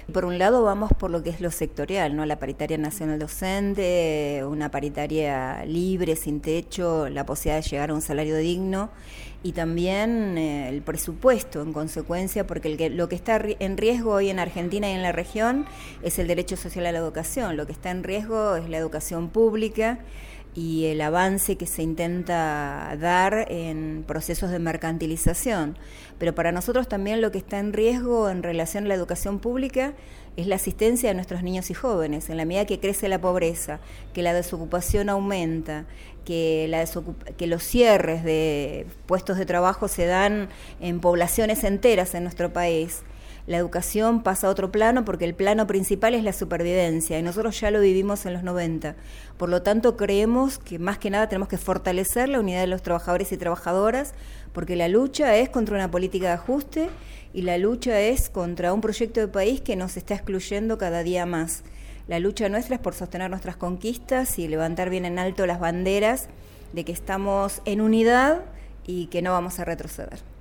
Por un lado vamos por lo que es lo sectorial, ¿no? La paritaria nacional docente, una paritaria libre, sin techo, la posibilidad de llegar a un salario digno y también el presupuesto en consecuencia, porque lo que está en riesgo hoy en Argentina y en la región es el derecho social a la educación, lo que está en riesgo es la educación pública y el avance que se intenta dar en procesos de mercantilización. Pero para nosotros también lo que está en riesgo en relación a la educación pública es la asistencia de nuestros niños y jóvenes. En la medida que crece la pobreza, que la desocupación aumenta, que los cierres de puestos de trabajo se dan en poblaciones enteras en nuestro país, la educación pasa a otro plano porque el plano principal es la supervivencia y nosotros ya lo vivimos en los 90. Por lo tanto, creemos que más que nada tenemos que fortalecer la unidad de los trabajadores y trabajadoras porque la lucha es contra una política de ajuste y la lucha es contra un proyecto de país que nos está excluyendo cada día más. La lucha nuestra es por sostener nuestras conquistas y levantar bien en alto las banderas de que estamos en unidad y que no vamos a retroceder.